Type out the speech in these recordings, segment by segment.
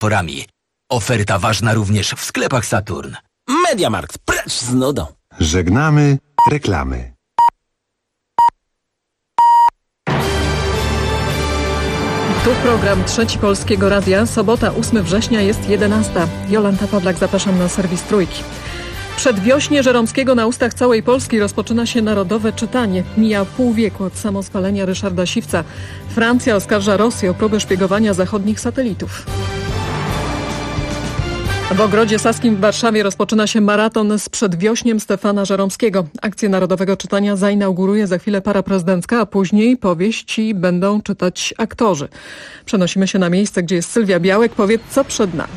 porami. Oferta ważna również w sklepach Saturn. MediaMarkt, precz z nudą. Żegnamy reklamy. Tu program Trzeci Polskiego Radia. Sobota, 8 września jest 11. Jolanta Pawlak, zapraszam na serwis Trójki. Przedwiośnie Żeromskiego na ustach całej Polski rozpoczyna się narodowe czytanie. Mija pół wieku od samospalenia Ryszarda Siwca. Francja oskarża Rosję o próbę szpiegowania zachodnich satelitów. W Ogrodzie Saskim w Warszawie rozpoczyna się maraton z Przedwiośniem Stefana Żeromskiego. Akcję narodowego czytania zainauguruje za chwilę para prezydencka, a później powieści będą czytać aktorzy. Przenosimy się na miejsce, gdzie jest Sylwia Białek. Powiedz, co przed nami.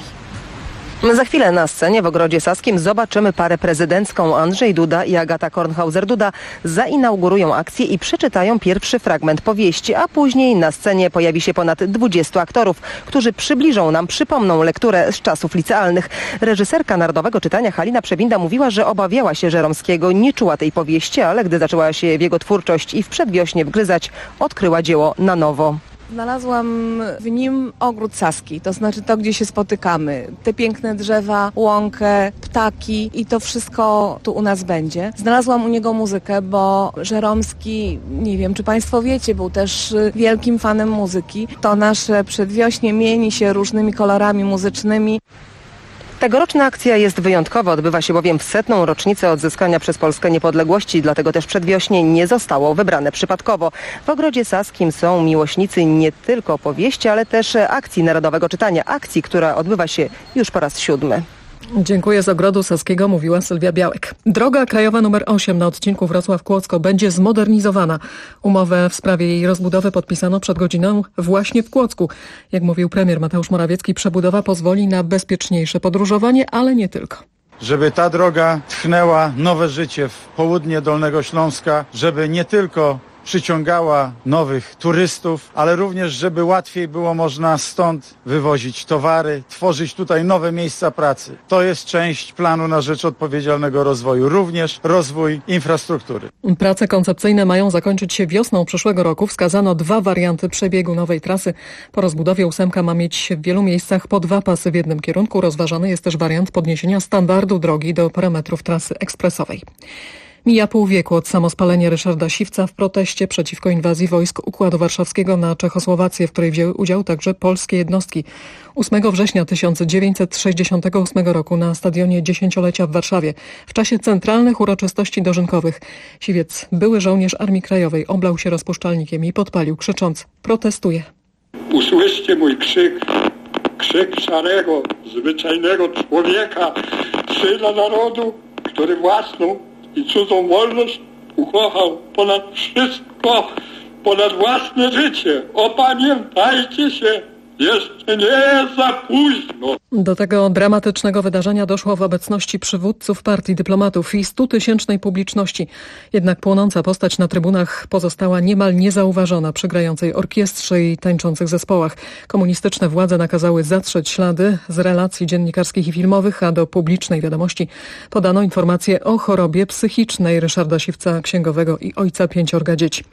Za chwilę na scenie w Ogrodzie Saskim zobaczymy parę prezydencką. Andrzej Duda i Agata Kornhauser-Duda zainaugurują akcję i przeczytają pierwszy fragment powieści, a później na scenie pojawi się ponad 20 aktorów, którzy przybliżą nam, przypomną lekturę z czasów licealnych. Reżyserka Narodowego Czytania Halina Przewinda mówiła, że obawiała się Żeromskiego, nie czuła tej powieści, ale gdy zaczęła się w jego twórczość i w Przedwiośnie wgryzać, odkryła dzieło na nowo. Znalazłam w nim ogród saski, to znaczy to, gdzie się spotykamy. Te piękne drzewa, łąkę, ptaki i to wszystko tu u nas będzie. Znalazłam u niego muzykę, bo Żeromski, nie wiem, czy Państwo wiecie, był też wielkim fanem muzyki. To nasze Przedwiośnie mieni się różnymi kolorami muzycznymi. Tegoroczna akcja jest wyjątkowa, odbywa się bowiem w 100. rocznicę odzyskania przez Polskę niepodległości, dlatego też Przedwiośnie nie zostało wybrane przypadkowo. W Ogrodzie Saskim są miłośnicy nie tylko powieści, ale też akcji narodowego czytania, akcji, która odbywa się już po raz 7. Dziękuję. Z Ogrodu Saskiego mówiła Sylwia Białek. Droga krajowa nr 8 na odcinku Wrocław-Kłodzko będzie zmodernizowana. Umowę w sprawie jej rozbudowy podpisano przed godziną właśnie w Kłodzku. Jak mówił premier Mateusz Morawiecki, przebudowa pozwoli na bezpieczniejsze podróżowanie, ale nie tylko. Żeby ta droga tchnęła nowe życie w południe Dolnego Śląska, żeby nie tylko przyciągała nowych turystów, ale również, żeby łatwiej było można stąd wywozić towary, tworzyć tutaj nowe miejsca pracy. To jest część planu na rzecz odpowiedzialnego rozwoju, również rozwój infrastruktury. Prace koncepcyjne mają zakończyć się wiosną przyszłego roku. Wskazano 2 warianty przebiegu nowej trasy. Po rozbudowie 8 ma mieć w wielu miejscach po 2 pasy w jednym kierunku. Rozważany jest też wariant podniesienia standardu drogi do parametrów trasy ekspresowej. Mija pół wieku od samospalenia Ryszarda Siwca w proteście przeciwko inwazji wojsk Układu Warszawskiego na Czechosłowację, w której wzięły udział także polskie jednostki. 8 września 1968 roku na stadionie Dziesięciolecia w Warszawie w czasie centralnych uroczystości dożynkowych Siwiec, były żołnierz Armii Krajowej, oblał się rozpuszczalnikiem i podpalił, krzycząc: protestuję. Usłyszcie mój krzyk, krzyk szarego, zwyczajnego człowieka, syna narodu, który własną i cudzą wolność ukochał ponad wszystko, ponad własne życie. Opamiętajcie się, jeszcze nie jest za późno. Do tego dramatycznego wydarzenia doszło w obecności przywódców partii, dyplomatów i 100-tysięcznej publiczności. Jednak płonąca postać na trybunach pozostała niemal niezauważona przy grającej orkiestrze i tańczących zespołach. Komunistyczne władze nakazały zatrzeć ślady z relacji dziennikarskich i filmowych, a do publicznej wiadomości podano informację o chorobie psychicznej Ryszarda Siwca, księgowego i ojca 5 dzieci.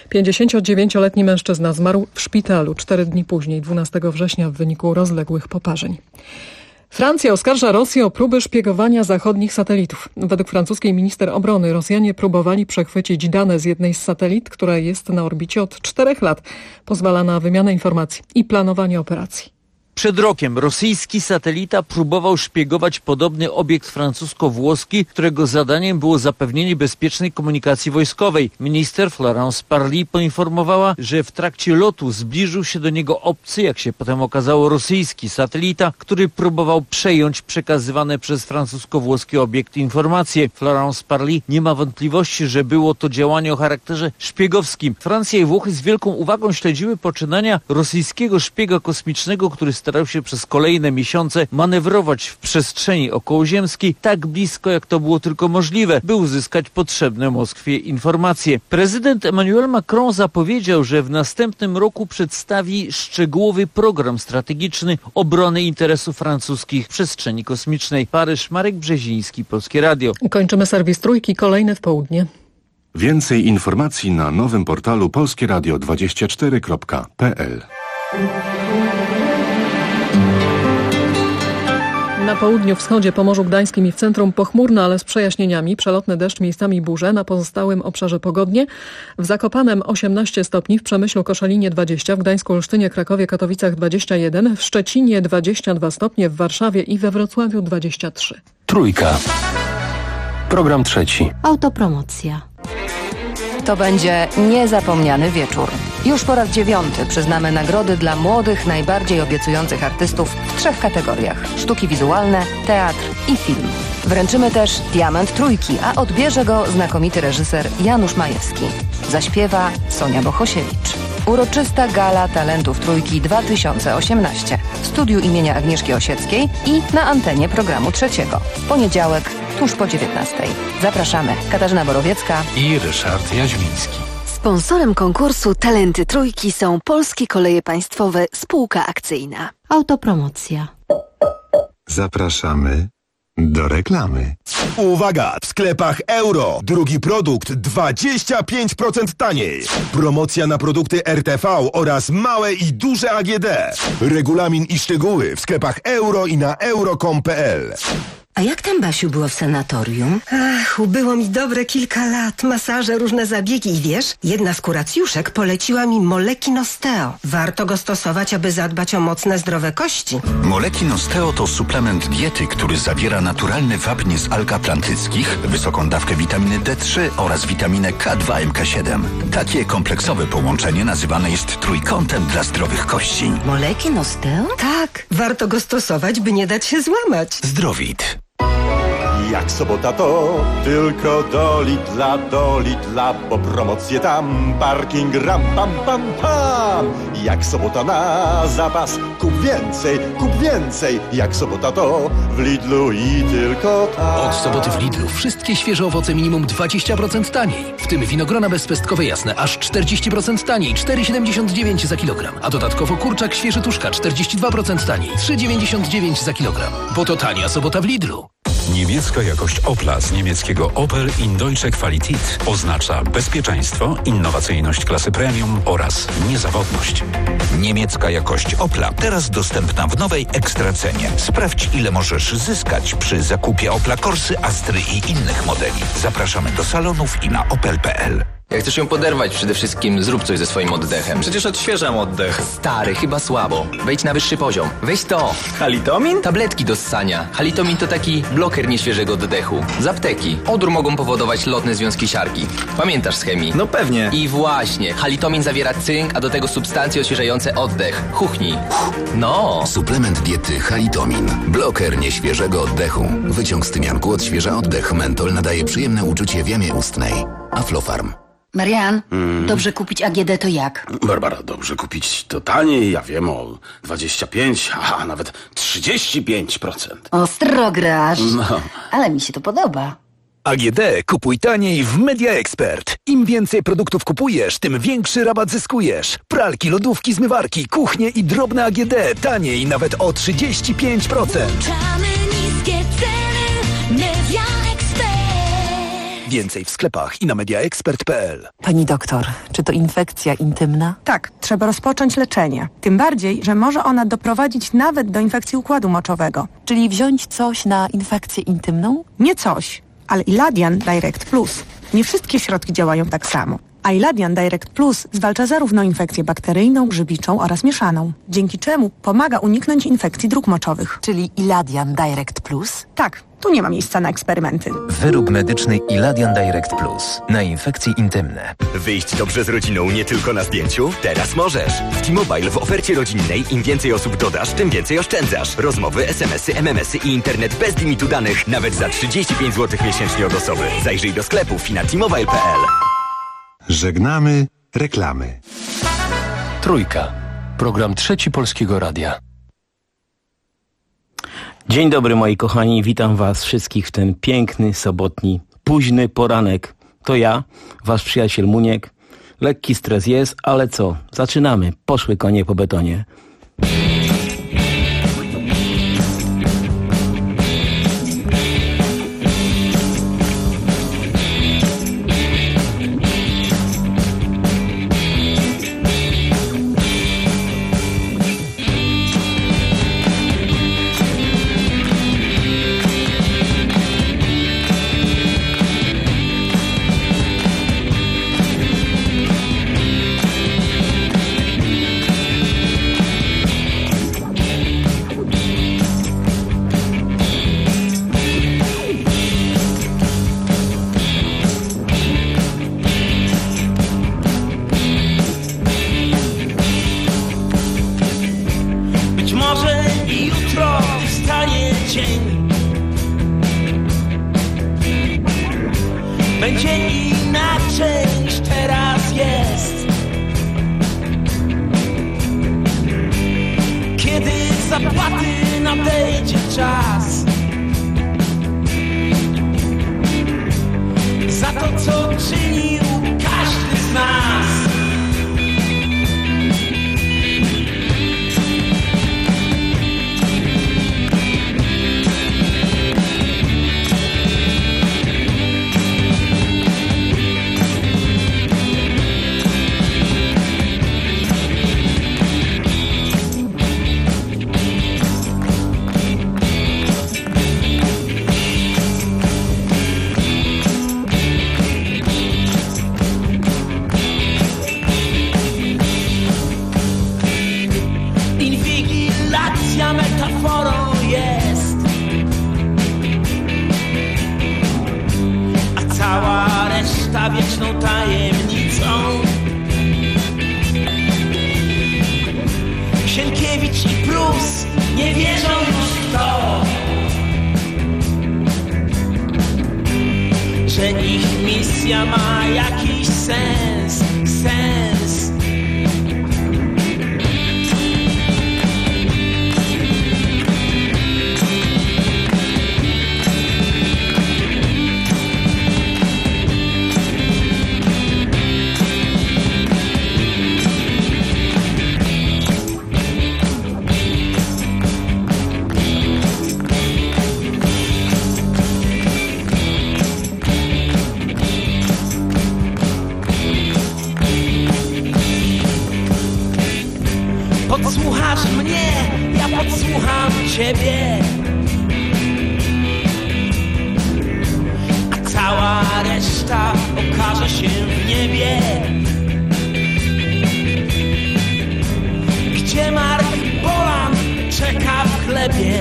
59-letni mężczyzna zmarł w szpitalu 4 dni później, 12 września, w wyniku rozległych poparzeń. Francja oskarża Rosję o próbę szpiegowania zachodnich satelitów. Według francuskiej minister obrony Rosjanie próbowali przechwycić dane z jednej z satelit, która jest na orbicie od 4 lat. Pozwala na wymianę informacji i planowanie operacji. Przed rokiem rosyjski satelita próbował szpiegować podobny obiekt francusko-włoski, którego zadaniem było zapewnienie bezpiecznej komunikacji wojskowej. Minister Florence Parly poinformowała, że w trakcie lotu zbliżył się do niego obcy, jak się potem okazało, rosyjski satelita, który próbował przejąć przekazywane przez francusko-włoski obiekt informacje. Florence Parly nie ma wątpliwości, że było to działanie o charakterze szpiegowskim. Francja i Włochy z wielką uwagą śledziły poczynania rosyjskiego szpiega kosmicznego, który starał się przez kolejne miesiące manewrować w przestrzeni okołoziemskiej tak blisko, jak to było tylko możliwe, by uzyskać potrzebne Moskwie informacje. Prezydent Emmanuel Macron zapowiedział, że w następnym roku przedstawi szczegółowy program strategiczny obrony interesów francuskich w przestrzeni kosmicznej. Paryż, Marek Brzeziński, Polskie Radio. Kończymy serwis Trójki, kolejny w południe. Więcej informacji na nowym portalu polskieradio24.pl. Na południu, wschodzie, Pomorzu Gdańskim i w centrum pochmurno, ale z przejaśnieniami. Przelotny deszcz, miejscami burze. Na pozostałym obszarze pogodnie. W Zakopanem 18 stopni, w Przemyślu, Koszalinie 20, w Gdańsku, Olsztynie, Krakowie, Katowicach 21, w Szczecinie 22 stopnie, w Warszawie i we Wrocławiu 23. Trójka. Program trzeci. Autopromocja. To będzie niezapomniany wieczór. Już po raz 9 przyznamy nagrody dla młodych, najbardziej obiecujących artystów w 3 kategoriach: sztuki wizualne, teatr i film. Wręczymy też Diament Trójki, a odbierze go znakomity reżyser Janusz Majewski. Zaśpiewa Sonia Bohosiewicz. Uroczysta Gala Talentów Trójki 2018 w studiu imienia Agnieszki Osieckiej i na antenie programu trzeciego. W poniedziałek, tuż po 19:00. Zapraszamy. Katarzyna Borowiecka i Ryszard Jaźwiński. Sponsorem konkursu Talenty Trójki są Polskie Koleje Państwowe, spółka akcyjna. Autopromocja. Zapraszamy do reklamy. Uwaga! W sklepach Euro. Drugi produkt 25% taniej. Promocja na produkty RTV oraz małe i duże AGD. Regulamin i szczegóły w sklepach Euro i na euro.com.pl. A jak tam, Basiu, było w sanatorium? Ach, ubyło mi dobre kilka lat. Masaże, różne zabiegi i wiesz, jedna z kuracjuszek poleciła mi Molekin Osteo. Warto go stosować, aby zadbać o mocne, zdrowe kości. Molekin Osteo to suplement diety, który zawiera naturalny wapń z alg atlantyckich, wysoką dawkę witaminy D3 oraz witaminę K2 MK7. Takie kompleksowe połączenie nazywane jest trójkątem dla zdrowych kości. Molekin Osteo? Tak, warto go stosować, by nie dać się złamać. Zdrowit. Jak sobota to tylko do Lidla, bo promocje tam, parking ram pam pam pam. Jak sobota na zapas, kup więcej. Jak sobota to w Lidlu i tylko tam. Od soboty w Lidlu wszystkie świeże owoce minimum 20% taniej. W tym winogrona bezpestkowe jasne aż 40% taniej, 4,79 za kilogram. A dodatkowo kurczak świeży tuszka 42% taniej, 3,99 za kilogram. Bo to tania sobota w Lidlu. Niemiecka jakość Opla z niemieckiego Opel in Deutsche Qualität oznacza bezpieczeństwo, innowacyjność klasy premium oraz niezawodność. Niemiecka jakość Opla teraz dostępna w nowej ekstracenie. Sprawdź, ile możesz zyskać przy zakupie Opla Corsy, Astry i innych modeli. Zapraszamy do salonów i na opel.pl. Jak chcesz ją poderwać, przede wszystkim zrób coś ze swoim oddechem. Przecież odświeżam oddech. Stary, chyba słabo. Wejdź na wyższy poziom. Weź to. Halitomin? Tabletki do ssania. Halitomin to taki bloker nieświeżego oddechu. Z apteki. Odór mogą powodować lotne związki siarki. Pamiętasz z chemii? No pewnie. I właśnie. Halitomin zawiera cynk, a do tego substancje odświeżające oddech. Chuchnij. No. Suplement diety Halitomin. Bloker nieświeżego oddechu. Wyciąg z tymianku odświeża oddech. Mentol nadaje przyjemne uczucie w jamie ustnej. Aflofarm. Marian, dobrze kupić AGD to jak? Barbara, dobrze kupić to taniej, ja wiem, o 25, a nawet 35%. Ostro grasz, No. ale mi się to podoba. AGD kupuj taniej w Media Expert. Im więcej produktów kupujesz, tym większy rabat zyskujesz. Pralki, lodówki, zmywarki, kuchnie i drobne AGD taniej nawet o 35%. Niskie ceny Media Expert. Więcej w sklepach i na mediaexpert.pl. Pani doktor, czy to infekcja intymna? Tak, trzeba rozpocząć leczenie. Tym bardziej, że może ona doprowadzić nawet do infekcji układu moczowego. Czyli wziąć coś na infekcję intymną? Nie coś, ale Iladian Direct Plus. Nie wszystkie środki działają tak samo. A Iladian Direct Plus zwalcza zarówno infekcję bakteryjną, grzybiczą oraz mieszaną, dzięki czemu pomaga uniknąć infekcji dróg moczowych. Czyli Iladian Direct Plus? Tak, tu nie ma miejsca na eksperymenty. Wyrób medyczny Iladian Direct Plus na infekcje intymne. Wyjść dobrze z rodziną nie tylko na zdjęciu? Teraz możesz. W T-Mobile w ofercie rodzinnej im więcej osób dodasz, tym więcej oszczędzasz. Rozmowy, SMS-y, MMS-y i internet bez limitu danych nawet za 35 zł miesięcznie od osoby. Zajrzyj do sklepów i na t-mobile.pl. Żegnamy reklamy. Trójka. Program trzeci Polskiego Radia. Dzień dobry moi kochani, witam was wszystkich w ten piękny, sobotni, późny poranek. To ja, wasz przyjaciel Muniek. Lekki stres jest, ale co? Zaczynamy. Poszły konie po betonie. porą jest, a cała reszta wieczną tajemnicą. Sienkiewicz i Prus nie wierzą już w to, że ich misja ma jakiś sens. Podsłuchasz mnie, ja podsłucham ciebie, a cała reszta okaże się w niebie. Gdzie Mark Bolan czeka w chlebie,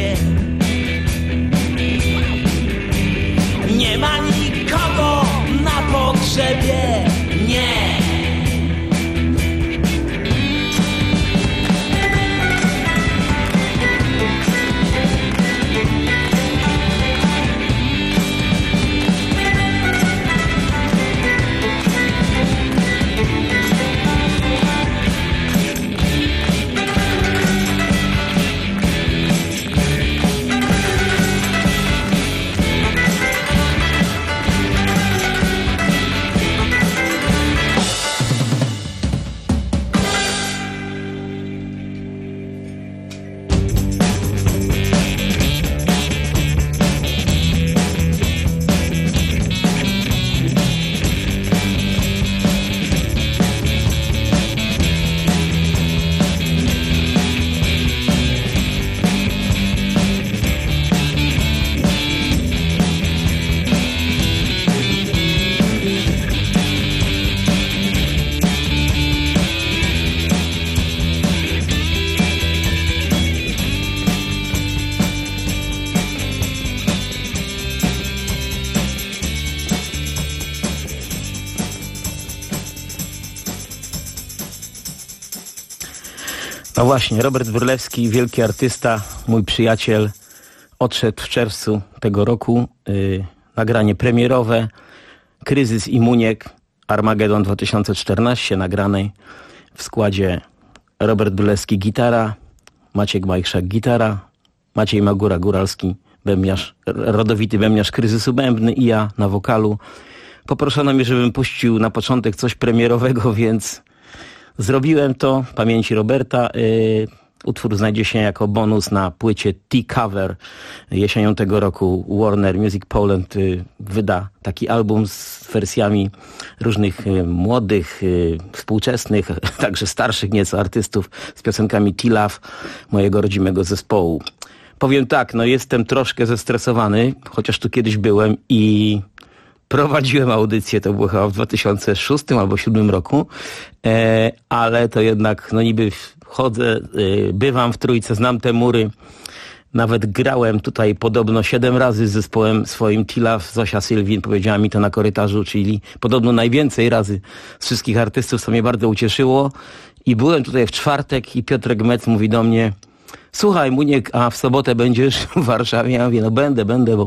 nie ma nikogo na pogrzebie, nie. No właśnie, Robert Wróblewski, wielki artysta, mój przyjaciel, odszedł w czerwcu tego roku. Nagranie premierowe, Kryzys i Muniek, Armagedon 2014, nagranej w składzie Robert Wróblewski gitara, Maciek Majchrzak gitara, Maciej Magura-Góralski bębniarz, rodowity bębniarz Kryzysu Bębny i ja na wokalu. Poproszono mnie, żebym puścił na początek coś premierowego, więc zrobiłem to. Pamięci Roberta. Utwór znajdzie się jako bonus na płycie T-Cover. Jesienią tego roku Warner Music Poland wyda taki album z wersjami różnych młodych, współczesnych, także starszych nieco artystów z piosenkami T-Love, mojego rodzimego zespołu. Powiem tak, no jestem troszkę zestresowany, chociaż tu kiedyś byłem i prowadziłem audycję, to było chyba w 2006 albo 2007 roku, ale to jednak, no niby chodzę, bywam w Trójce, znam te mury, nawet grałem tutaj podobno 7 razy z zespołem swoim T-Love. Zosia Sylwin powiedziała mi to na korytarzu, czyli podobno najwięcej razy z wszystkich artystów, co mnie bardzo ucieszyło. I byłem tutaj w czwartek i Piotrek Mec mówi do mnie: słuchaj Muniek, a w sobotę będziesz w Warszawie? Ja mówię, no będę,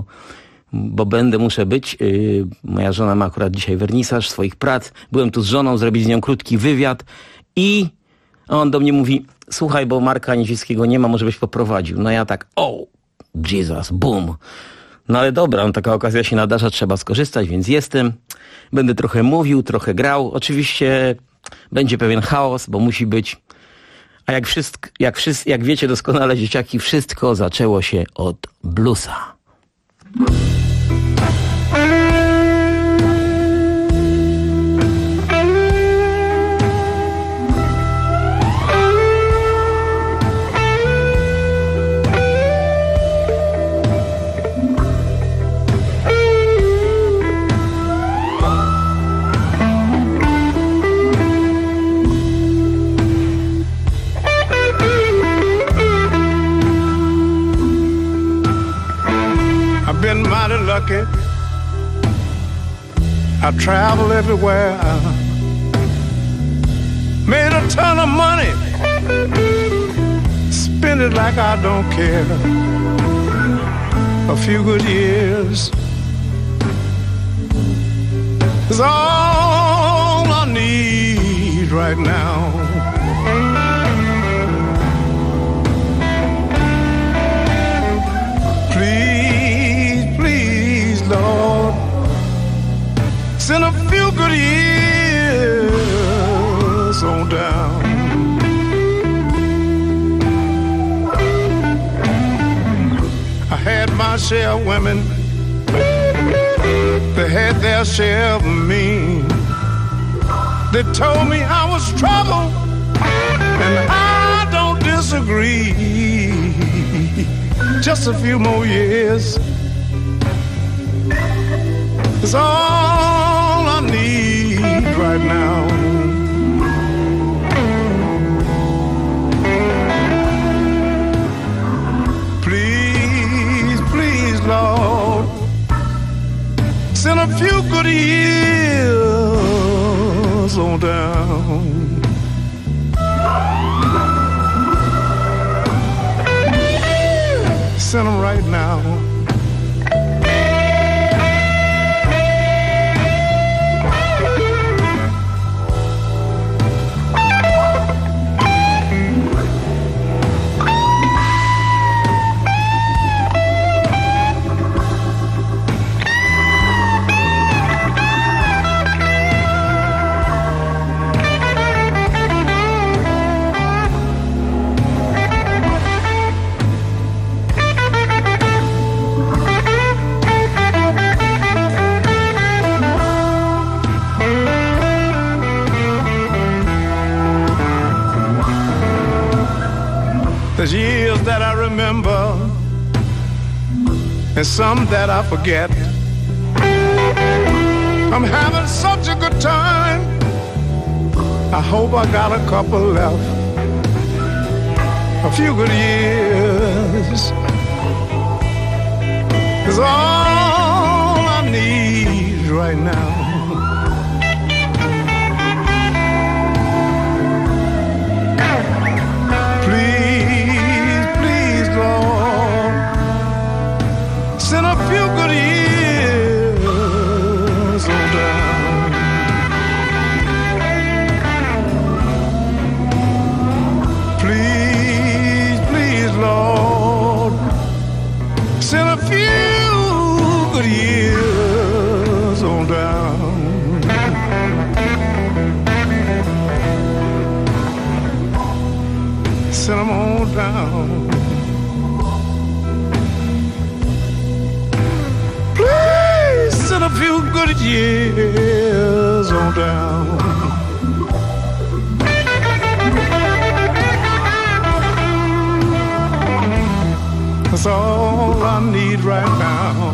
bo będę, muszę być. Moja żona ma akurat dzisiaj wernisaż swoich prac. Byłem tu z żoną, zrobić z nią krótki wywiad i on do mnie mówi: słuchaj, bo Marka Nizińskiego nie ma, może byś poprowadził. No ja tak, Jesus, boom. No ale dobra, taka okazja się nadarza, trzeba skorzystać, więc jestem. Będę trochę mówił, trochę grał. Oczywiście będzie pewien chaos, bo musi być. A jak wiecie doskonale, dzieciaki, wszystko zaczęło się od bluesa. been mighty lucky. I travel everywhere. Made a ton of money. Spend it like I don't care. A few good years is all I need right now. Please, please, Lord, send a few good years on down. I had my share of women, they had their share of me. They told me I was trouble, and I don't disagree. Just a few more years is all I need right now. Please, please, Lord, send a few good years on down. Send them right now. There's years that I remember and some that I forget. I'm having such a good time. I hope I got a couple left. A few good years is all I need right now. Send a few good years on down. Please, please, Lord, send a few good years on down. Send them on down. Send a few good years on down. That's all I need right now.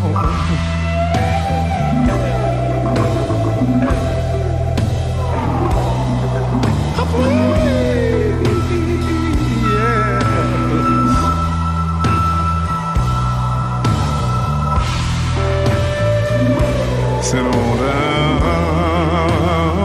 Sit on down.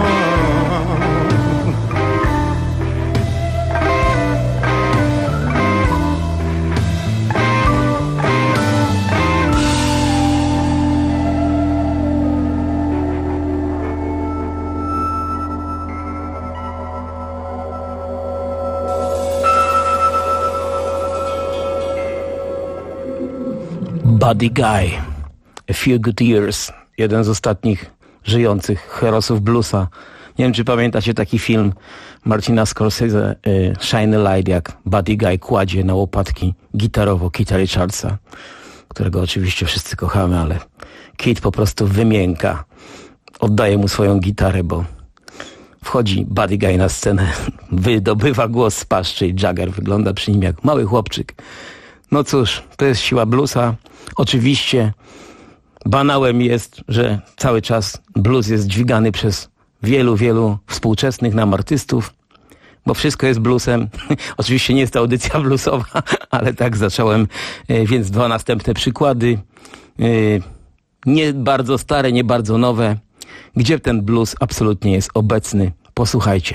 Buddy Guy, A Few Good Years. Jeden z ostatnich żyjących herosów bluesa. Nie wiem, czy pamiętacie taki film Martina Scorsese, Shine a Light, jak Buddy Guy kładzie na łopatki gitarowo Keitha Richardsa, którego oczywiście wszyscy kochamy, ale Keith po prostu wymięka. Oddaje mu swoją gitarę, bo wchodzi Buddy Guy na scenę, wydobywa głos z paszczy i Jagger wygląda przy nim jak mały chłopczyk. No cóż, to jest siła bluesa. Oczywiście banałem jest, że cały czas blues jest dźwigany przez wielu współczesnych nam artystów, bo wszystko jest bluesem. Oczywiście nie jest to audycja bluesowa, ale tak zacząłem, więc dwa następne przykłady. Nie bardzo stare, nie bardzo nowe. Gdzie ten blues absolutnie jest obecny? Posłuchajcie.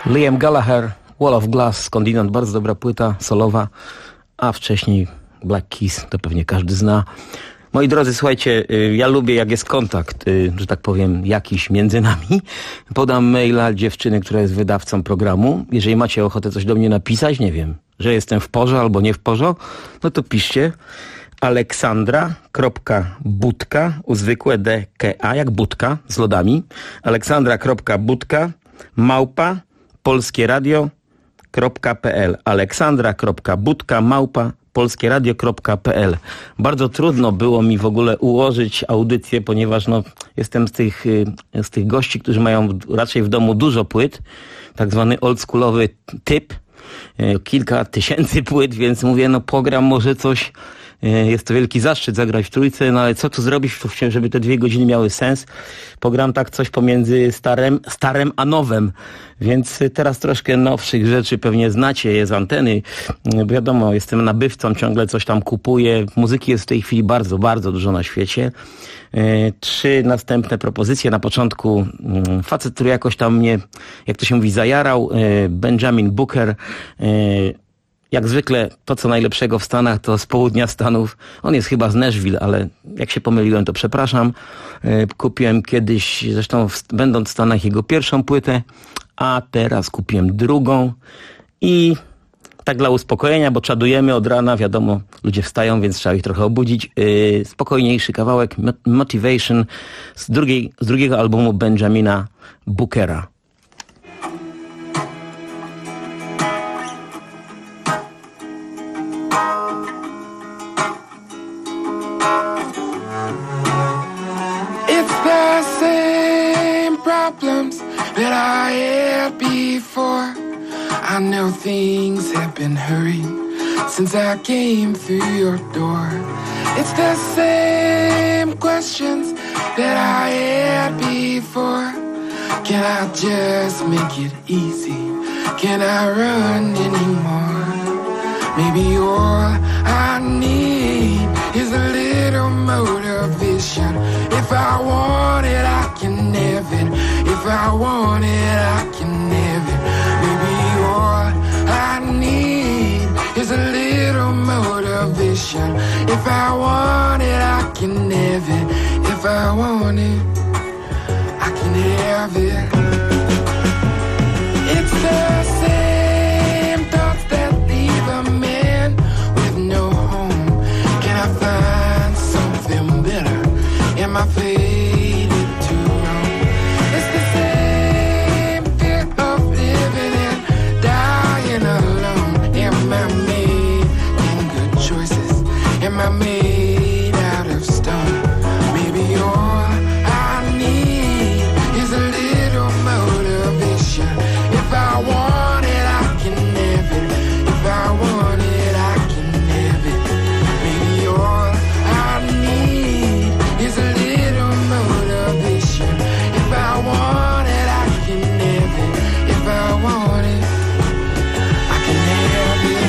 Liam Gallagher, Wall of Glass, skądinąd bardzo dobra płyta solowa, a wcześniej Black Keys, to pewnie każdy zna. Moi drodzy, słuchajcie, ja lubię jak jest kontakt, że tak powiem, jakiś między nami. Podam maila dziewczyny, która jest wydawcą programu. Jeżeli macie ochotę coś do mnie napisać, nie wiem, że jestem w porze albo nie w porze, no to piszcie. Aleksandra.budka, zwykłe DKA, jak budka z lodami. Aleksandra.budka, @ polskieradio.pl. Aleksandra.budka, @ polskieradio.pl. Bardzo trudno było mi w ogóle ułożyć audycję, ponieważ jestem z tych gości, którzy mają raczej w domu dużo płyt, tak zwany oldschoolowy typ, kilka tysięcy płyt, więc mówię, pogram może coś. Jest to wielki zaszczyt zagrać w trójce, ale co tu zrobić, żeby te 2 godziny miały sens? Pogram tak coś pomiędzy starem a nowem, więc teraz troszkę nowszych rzeczy pewnie znacie je z anteny. Wiadomo, jestem nabywcą, ciągle coś tam kupuję. Muzyki jest w tej chwili bardzo, bardzo dużo na świecie. 3 następne propozycje. Na początku facet, który jakoś tam mnie, jak to się mówi, zajarał. Benjamin Booker. Jak zwykle to, co najlepszego w Stanach, to z południa Stanów. On jest chyba z Nashville, ale jak się pomyliłem, to przepraszam. Kupiłem kiedyś, zresztą będąc w Stanach, jego pierwszą płytę, a teraz kupiłem drugą. I tak dla uspokojenia, bo czadujemy od rana, wiadomo, ludzie wstają, więc trzeba ich trochę obudzić. Spokojniejszy kawałek, Motivation z drugiego albumu Benjamina Bookera. Problems that I had before. I know things have been hurrying since I came through your door. It's the same questions that I had before. Can I just make it easy? Can I run anymore? Maybe all I need is a little motivation. If I want it, I can have it. If I want it, I can have it. Maybe all I need is a little motivation. If I want it, I can have it. If I want it, I can have it. It's the same thoughts that leave a man with no home. Can I find something better? Am I faded too wrong? It's the same fear of living and dying alone. Am I making good choices? Am I made out of stone? Maybe all I need is a little motivation. If I want it, I can have it. If I want it, I can have it. Maybe all I need is a little motivation. If I want it, I can have it. If I want it, I can have it.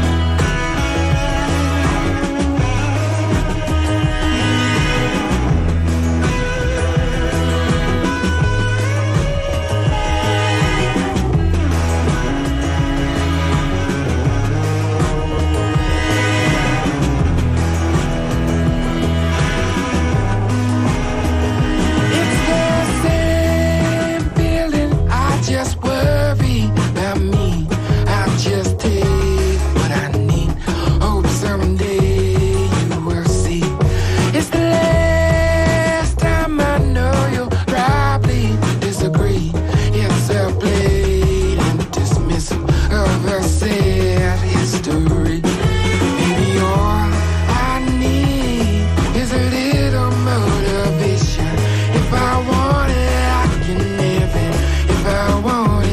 It's the same feeling. I just worry about me. I just take what I need. Hope someday you will see. It's the last time I know you'll probably disagree. It's a blatant dismissal of a sad history. Maybe all I need is a little motivation. If I want it, I can have it. If I want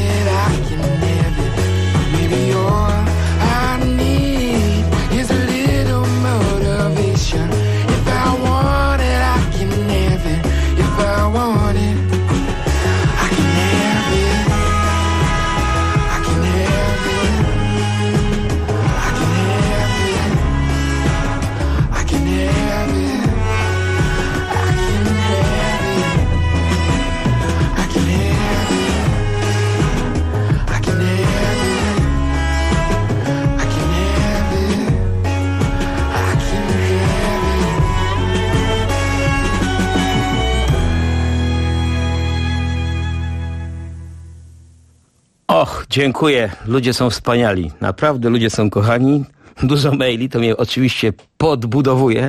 Och, dziękuję. Ludzie są wspaniali. Naprawdę ludzie są kochani. Dużo maili, to mnie oczywiście podbudowuje.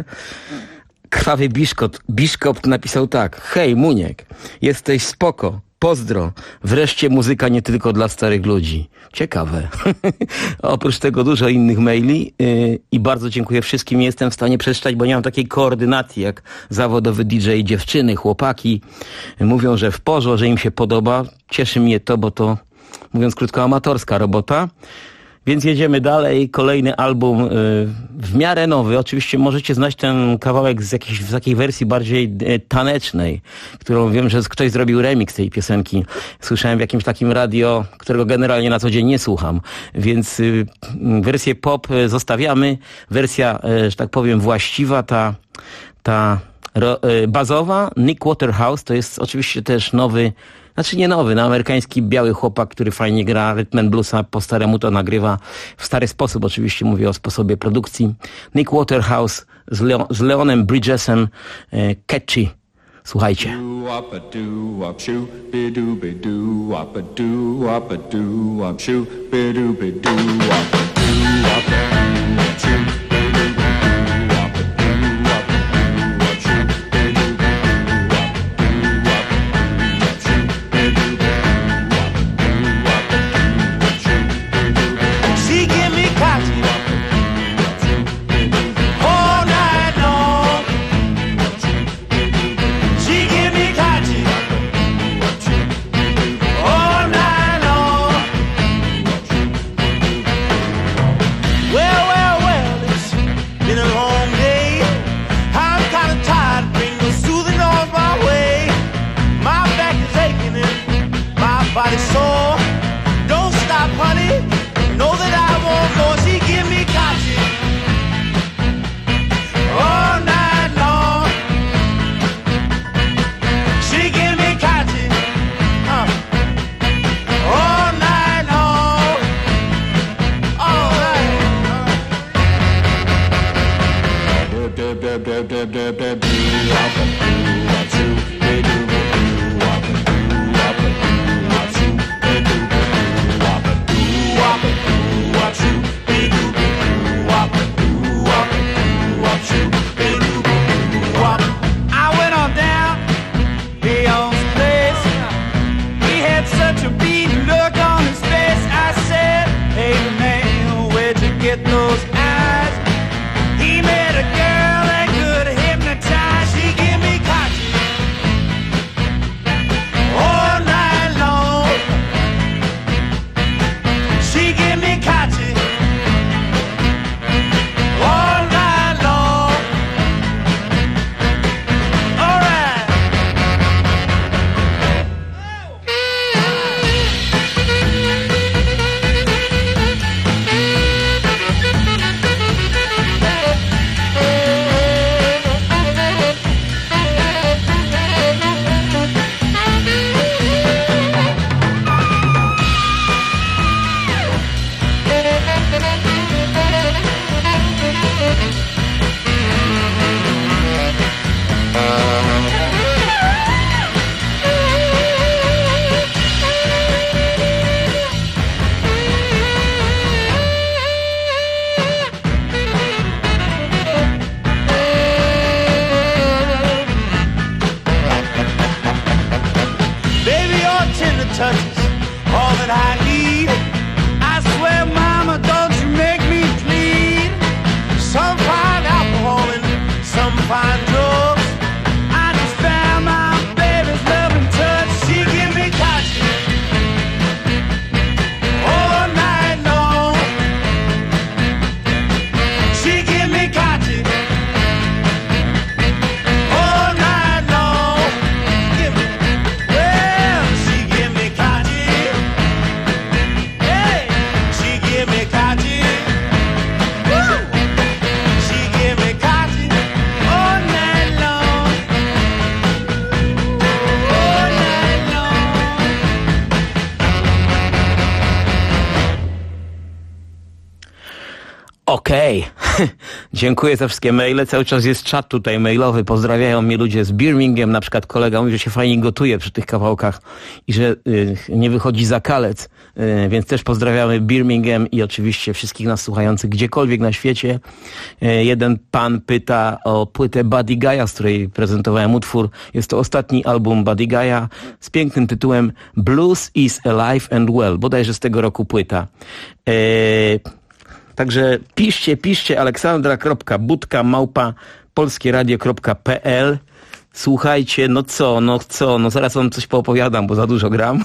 Krwawy Biszkopt napisał tak. Hej, Muniek, jesteś spoko. Pozdro. Wreszcie muzyka nie tylko dla starych ludzi. Ciekawe. Oprócz tego dużo innych maili i bardzo dziękuję wszystkim. Nie jestem w stanie przeczytać, bo nie mam takiej koordynacji jak zawodowy DJ. Dziewczyny, chłopaki mówią, że w porządku, że im się podoba. Cieszy mnie to, bo to, mówiąc krótko, amatorska robota. Więc jedziemy dalej. Kolejny album w miarę nowy. Oczywiście możecie znać ten kawałek w takiej wersji bardziej tanecznej, którą wiem, że ktoś zrobił remix tej piosenki. Słyszałem w jakimś takim radio, którego generalnie na co dzień nie słucham. Więc wersję pop zostawiamy. Wersja, że tak powiem, właściwa, ta bazowa. Nick Waterhouse to jest oczywiście też nowy, znaczy nie nowy, amerykański biały chłopak, który fajnie gra rhythm and bluesa, po staremu to nagrywa w stary sposób, oczywiście mówię o sposobie produkcji. Nick Waterhouse z Leonem Bridgesem, Catchy. Słuchajcie. Okej. Dziękuję za wszystkie maile. Cały czas jest czat tutaj mailowy. Pozdrawiają mnie ludzie z Birmingham. Na przykład kolega mówi, że się fajnie gotuje przy tych kawałkach i że nie wychodzi za kalec. Więc też pozdrawiamy Birmingham i oczywiście wszystkich nas słuchających gdziekolwiek na świecie. Jeden pan pyta o płytę Buddy Guy'a, z której prezentowałem utwór. Jest to ostatni album Buddy Guy'a z pięknym tytułem Blues is Alive and Well. Bodajże z tego roku płyta. Także piszcie aleksandra.budka@polskieradio.pl. Słuchajcie, no zaraz wam coś poopowiadam, bo za dużo gram.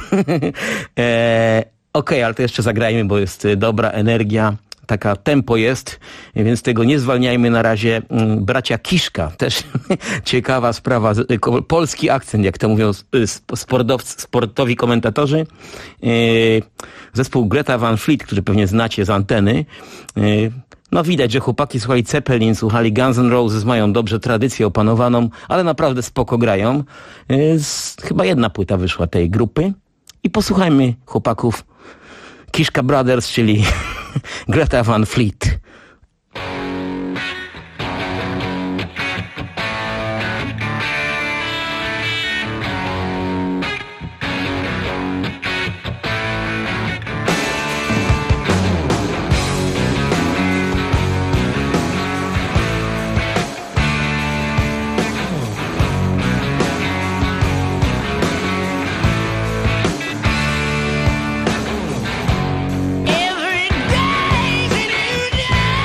Okej, ale to jeszcze zagrajmy, bo jest dobra energia. Taka tempo jest, więc tego nie zwalniajmy na razie. Bracia Kiszka, też ciekawa sprawa. Polski akcent, jak to mówią sportowi komentatorzy. Zespół Greta Van Fleet, który pewnie znacie z anteny. No widać, że chłopaki słuchali Zeppelin, słuchali Guns N' Roses, mają dobrze tradycję opanowaną, ale naprawdę spoko grają. Chyba jedna płyta wyszła tej grupy. I posłuchajmy chłopaków Kiszka Brothers, czyli Greta Van Fleet. Every day that you die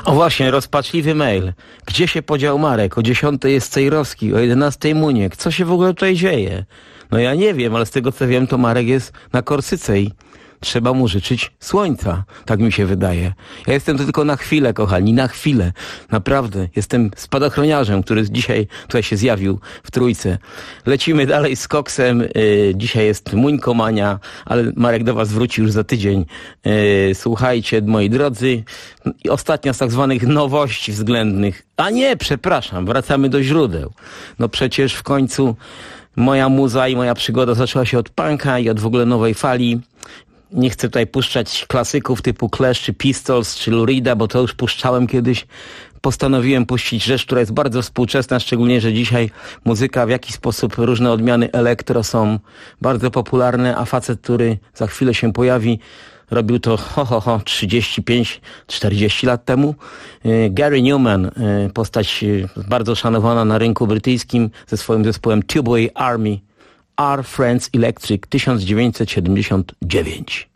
O właśnie, rozpaczliwy mail. Gdzie się podział Marek? O 10 jest Cejrowski, o 11 Muniek. Co się w ogóle tutaj dzieje? No ja nie wiem, ale z tego co wiem, to Marek jest na Korsyce i trzeba mu życzyć słońca. Tak mi się wydaje. Ja jestem tu tylko na chwilę, kochani, na chwilę. Naprawdę. Jestem spadochroniarzem, który dzisiaj tutaj się zjawił w Trójce. Lecimy dalej z koksem. Dzisiaj jest Muńkomania, ale Marek do was wróci już za tydzień. Słuchajcie, moi drodzy. I ostatnia z tak zwanych nowości względnych. A nie, przepraszam, wracamy do źródeł. No przecież w końcu moja muza i moja przygoda zaczęła się od punka i od w ogóle nowej fali. Nie chcę tutaj puszczać klasyków typu Clash, czy Pistols, czy Lou Reeda, bo to już puszczałem kiedyś. Postanowiłem puścić rzecz, która jest bardzo współczesna, szczególnie, że dzisiaj muzyka w jakiś sposób, różne odmiany elektro są bardzo popularne, a facet, który za chwilę się pojawi, robił to 35-40 lat temu. Gary Newman, postać bardzo szanowana na rynku brytyjskim ze swoim zespołem Tubeway Army, Our Friends Electric, 1979.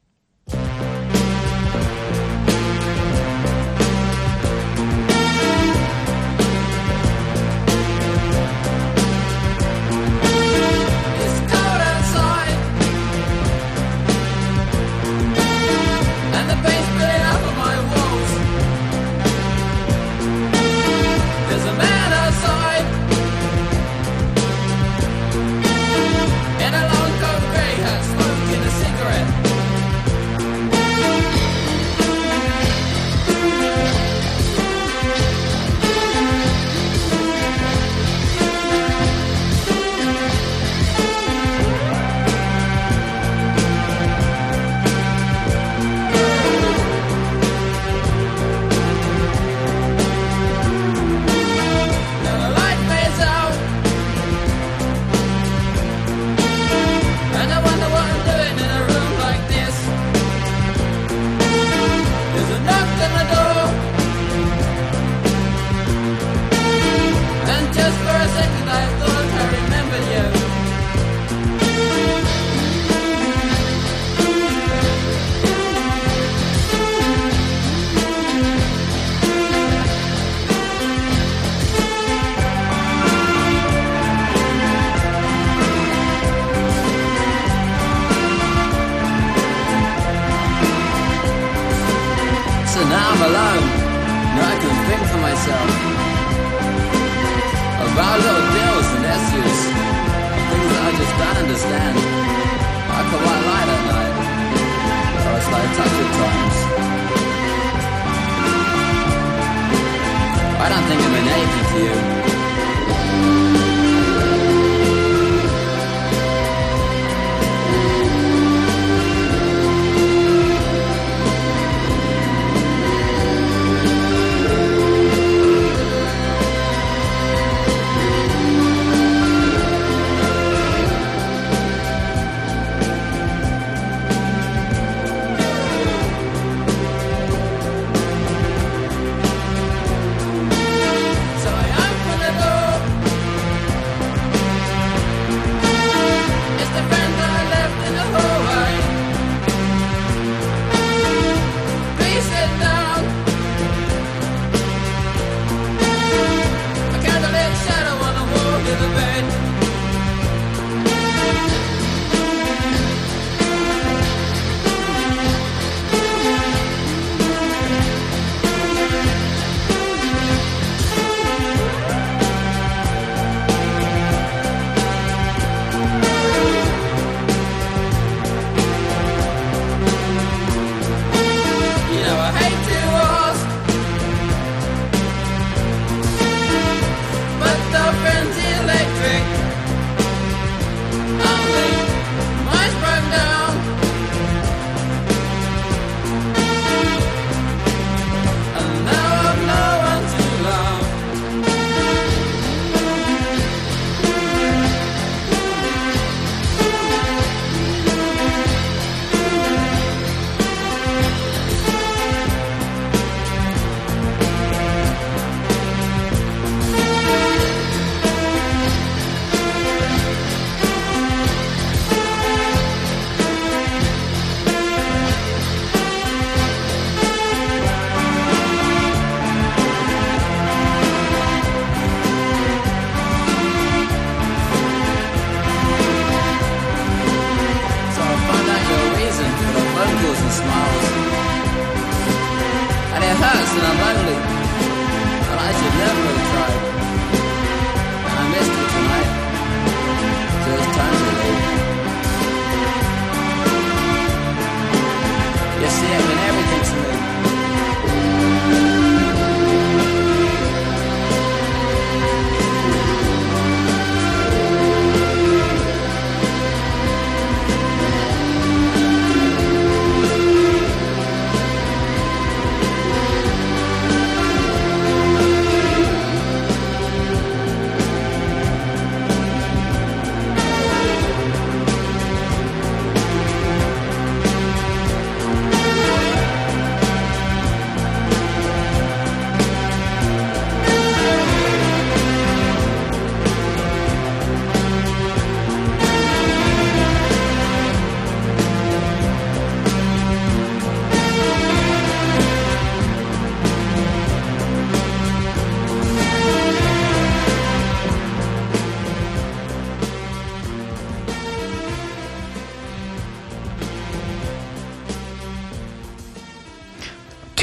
So I opened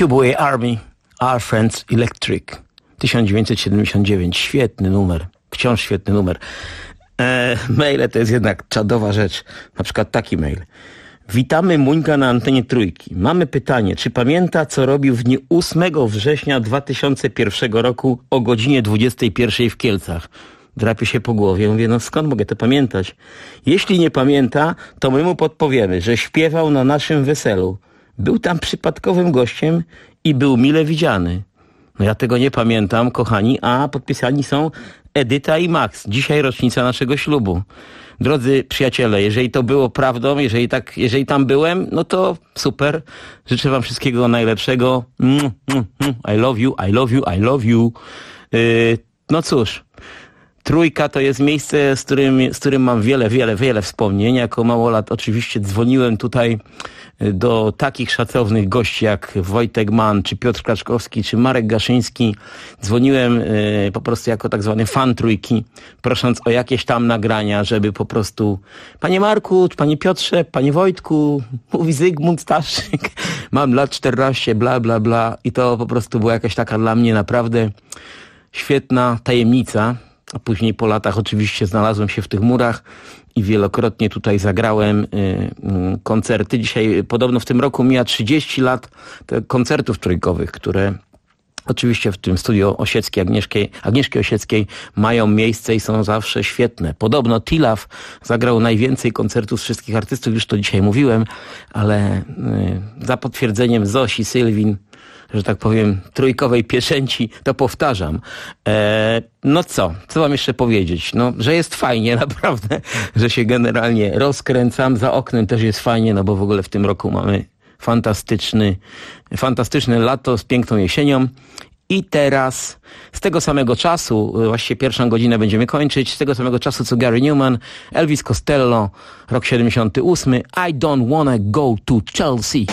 Subway Army, Our Friends Electric, 1979. Świetny numer, wciąż świetny numer. Maile to jest jednak czadowa rzecz. Na przykład taki mail. Witamy Muńka na antenie Trójki. Mamy pytanie, czy pamięta, co robił w dniu 8 września 2001 roku o godzinie 21 w Kielcach? Drapie się po głowie. Mówię, no skąd mogę to pamiętać? Jeśli nie pamięta, to my mu podpowiemy, że śpiewał na naszym weselu. Był tam przypadkowym gościem i był mile widziany. No ja tego nie pamiętam, kochani, a podpisani są Edyta i Max. Dzisiaj rocznica naszego ślubu. Drodzy przyjaciele, jeżeli to było prawdą, jeżeli tam byłem, no to super. Życzę wam wszystkiego najlepszego. I love you, I love you, I love you. No cóż, Trójka to jest miejsce, z którym mam wiele wspomnień. Jako małolat oczywiście dzwoniłem tutaj do takich szacownych gości jak Wojtek Mann, czy Piotr Klaczkowski, czy Marek Gaszyński. Dzwoniłem po prostu jako tak zwany fan Trójki, prosząc o jakieś tam nagrania, żeby po prostu panie Marku, panie Piotrze, panie Wojtku, mówi Zygmunt Staszczyk, mam lat 14, bla bla bla. I to po prostu była jakaś taka dla mnie naprawdę świetna tajemnica. A później po latach oczywiście znalazłem się w tych murach i wielokrotnie tutaj zagrałem koncerty. Dzisiaj podobno w tym roku mija 30 lat koncertów trójkowych, które oczywiście w tym studio Osieckiej, Agnieszki Osieckiej mają miejsce i są zawsze świetne. Podobno Tilaf zagrał najwięcej koncertów z wszystkich artystów, już to dzisiaj mówiłem, ale za potwierdzeniem Zosi, Sylwin, że tak powiem, trójkowej pieczęci, to powtarzam. No co wam jeszcze powiedzieć? No, że jest fajnie, naprawdę, że się generalnie rozkręcam. Za oknem też jest fajnie, no bo w ogóle w tym roku mamy fantastyczne lato z piękną jesienią. I teraz z tego samego czasu, właściwie pierwszą godzinę będziemy kończyć, z tego samego czasu co Gary Newman, Elvis Costello, rok 78, I Don't Wanna Go to Chelsea.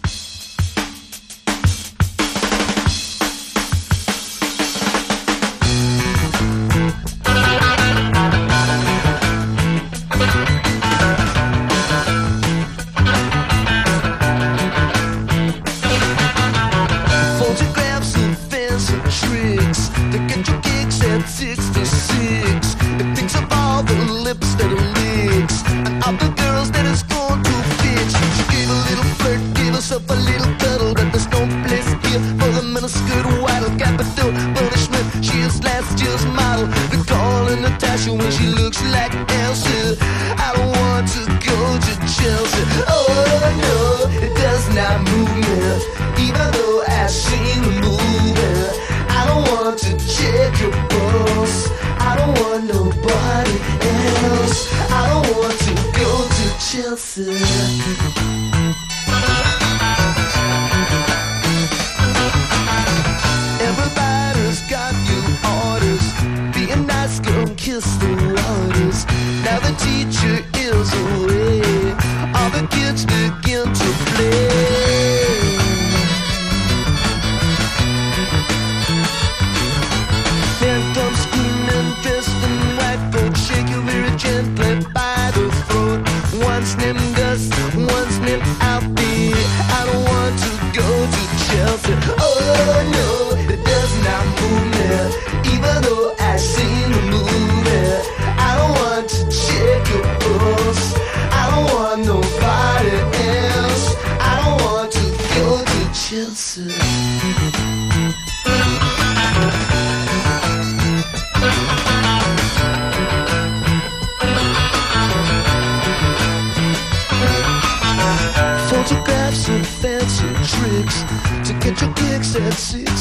Photographs and fancy tricks to get your kicks at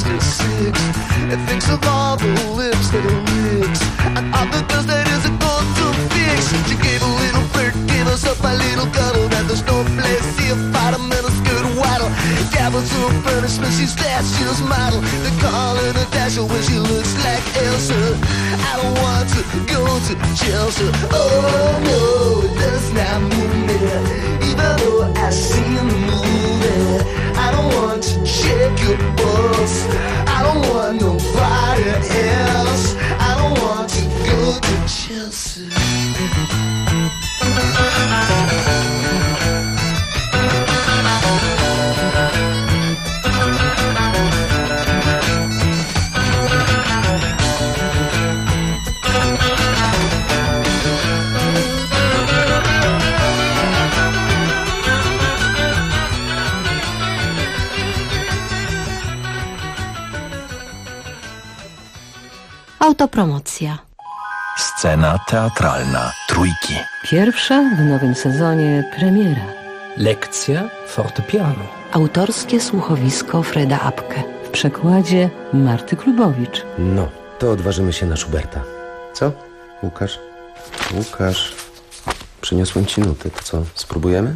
66. It thinks of all the lips that it licks and all the girls that isn't going to fix. She gave a little flirt, gave us up a little cuddle. That there's no place here, fight a minute, skirt waddle. Gabbles to her punishment, she's last year's model. They call her the Dasher when she looks like Elsa. I don't want to go to Chelsea. Oh no, it does not move me. Even though I've seen the movie, I don't want to check your pulse. I don't want nobody else. I don't want to go to Chelsea. Autopromocja. Scena teatralna Trójki. Pierwsza w nowym sezonie premiera. Lekcja fortepianu. Autorskie słuchowisko Freda Apke. W przekładzie Marty Klubowicz. No, to odważymy się na Schuberta. Co? Łukasz? Przyniosłem ci nuty. To co, spróbujemy?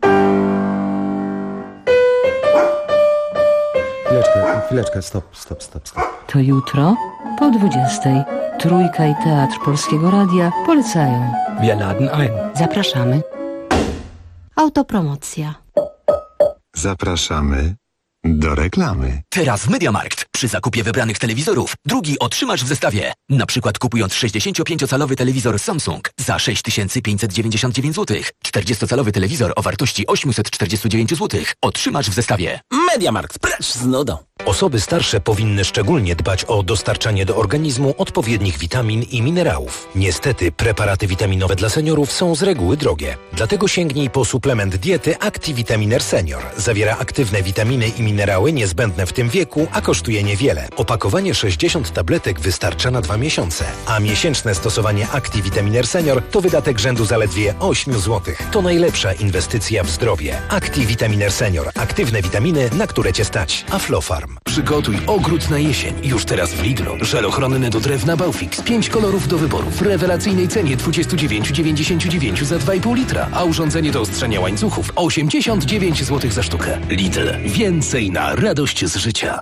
Chwileczkę, stop. To jutro po 20:00. Trójka i Teatr Polskiego Radia polecają. Wir laden ein. Zapraszamy. Autopromocja. Zapraszamy do reklamy. Teraz w MediaMarkt. Przy zakupie wybranych telewizorów drugi otrzymasz w zestawie. Na przykład kupując 65-calowy telewizor Samsung za 6599 zł. 40-calowy telewizor o wartości 849 zł otrzymasz w zestawie. MediaMarkt, precz z nudą. Osoby starsze powinny szczególnie dbać o dostarczanie do organizmu odpowiednich witamin i minerałów. Niestety preparaty witaminowe dla seniorów są z reguły drogie. Dlatego sięgnij po suplement diety ActiVitaminer Senior. Zawiera aktywne witaminy i minerały niezbędne w tym wieku, a kosztuje niewiele. Opakowanie 60 tabletek wystarcza na 2 miesiące, a miesięczne stosowanie ActiVitaminer Senior to wydatek rzędu zaledwie 8 zł. To najlepsza inwestycja w zdrowie. ActiVitaminer Senior. Aktywne witaminy, na które Cię stać. Aflofarm. Przygotuj ogród na jesień. Już teraz w Lidlu. Żel ochronny do drewna Baufix. 5 kolorów do wyboru. W rewelacyjnej cenie 29,99 za 2,5 litra. A urządzenie do ostrzenia łańcuchów 89 zł za sztukę. Lidl. Więcej na radość z życia.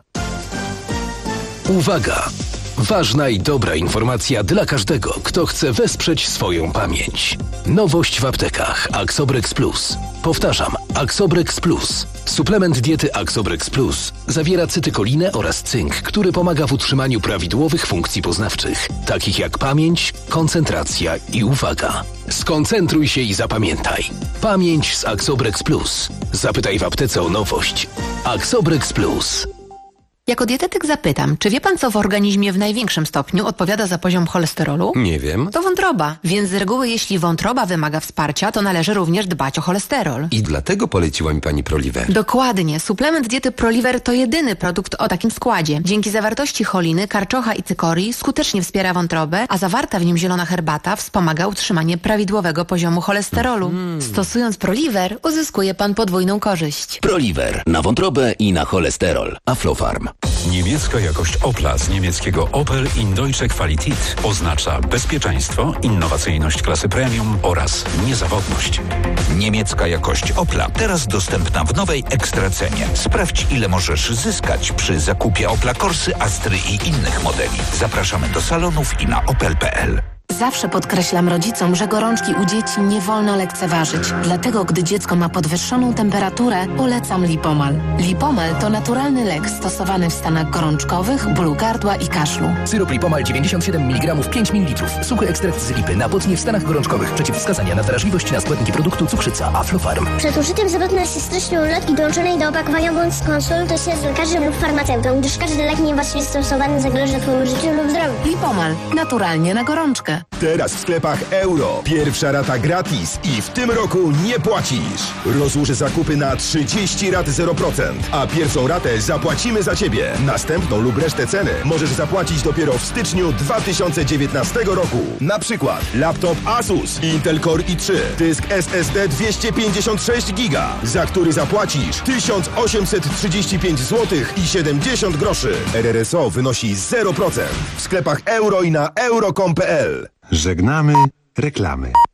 Uwaga! Ważna i dobra informacja dla każdego, kto chce wesprzeć swoją pamięć. Nowość w aptekach. Axobrex Plus. Powtarzam, Axobrex Plus. Suplement diety Axobrex Plus zawiera cytykolinę oraz cynk, który pomaga w utrzymaniu prawidłowych funkcji poznawczych, takich jak pamięć, koncentracja i uwaga. Skoncentruj się i zapamiętaj. Pamięć z Axobrex Plus. Zapytaj w aptece o nowość. Axobrex Plus. Jako dietetyk zapytam, czy wie pan, co w organizmie w największym stopniu odpowiada za poziom cholesterolu? Nie wiem. To wątroba, więc z reguły jeśli wątroba wymaga wsparcia, to należy również dbać o cholesterol. I dlatego poleciła mi pani Proliver. Dokładnie. Suplement diety Proliver to jedyny produkt o takim składzie. Dzięki zawartości choliny, karczocha i cykorii skutecznie wspiera wątrobę, a zawarta w nim zielona herbata wspomaga utrzymanie prawidłowego poziomu cholesterolu. Stosując Proliver, uzyskuje pan podwójną korzyść. Proliver. Na wątrobę i na cholesterol. Aflofarm. Niemiecka jakość Opla z niemieckiego Opel in Deutsche Qualität oznacza bezpieczeństwo, innowacyjność klasy premium oraz niezawodność. Niemiecka jakość Opla teraz dostępna w nowej ekstracenie. Sprawdź, ile możesz zyskać przy zakupie Opla Corsy, Astry i innych modeli. Zapraszamy do salonów i na opel.pl. Zawsze podkreślam rodzicom, że gorączki u dzieci nie wolno lekceważyć. Dlatego, gdy dziecko ma podwyższoną temperaturę, polecam Lipomal. Lipomal to naturalny lek stosowany w stanach gorączkowych, bólu gardła i kaszlu. Syrop Lipomal 97 mg 5 ml. Suchy ekstrakt z lipy. Napotnie w stanach gorączkowych. Przeciwwskazania na wrażliwość na składniki produktu cukrzyca. Aflofarm. Przed użyciem zwrotność jest treścią ulotki dołączonej do opakowania, bądź skonsultuj się z lekarzem lub farmaceutą, gdyż każdy lek niewłaściwie stosowany zagroża twojemu życiu lub zdrowiu. Lipomal. Naturalnie na gorączkę. Teraz w sklepach Euro. Pierwsza rata gratis i w tym roku nie płacisz. Rozłóż zakupy na 30 rat 0%, a pierwszą ratę zapłacimy za Ciebie. Następną lub resztę ceny możesz zapłacić dopiero w styczniu 2019 roku. Na przykład laptop Asus Intel Core i3, dysk SSD 256 GB, za który zapłacisz 1835 zł i 70 groszy. RRSO wynosi 0%. W sklepach Euro i na euro.com.pl. Żegnamy reklamy.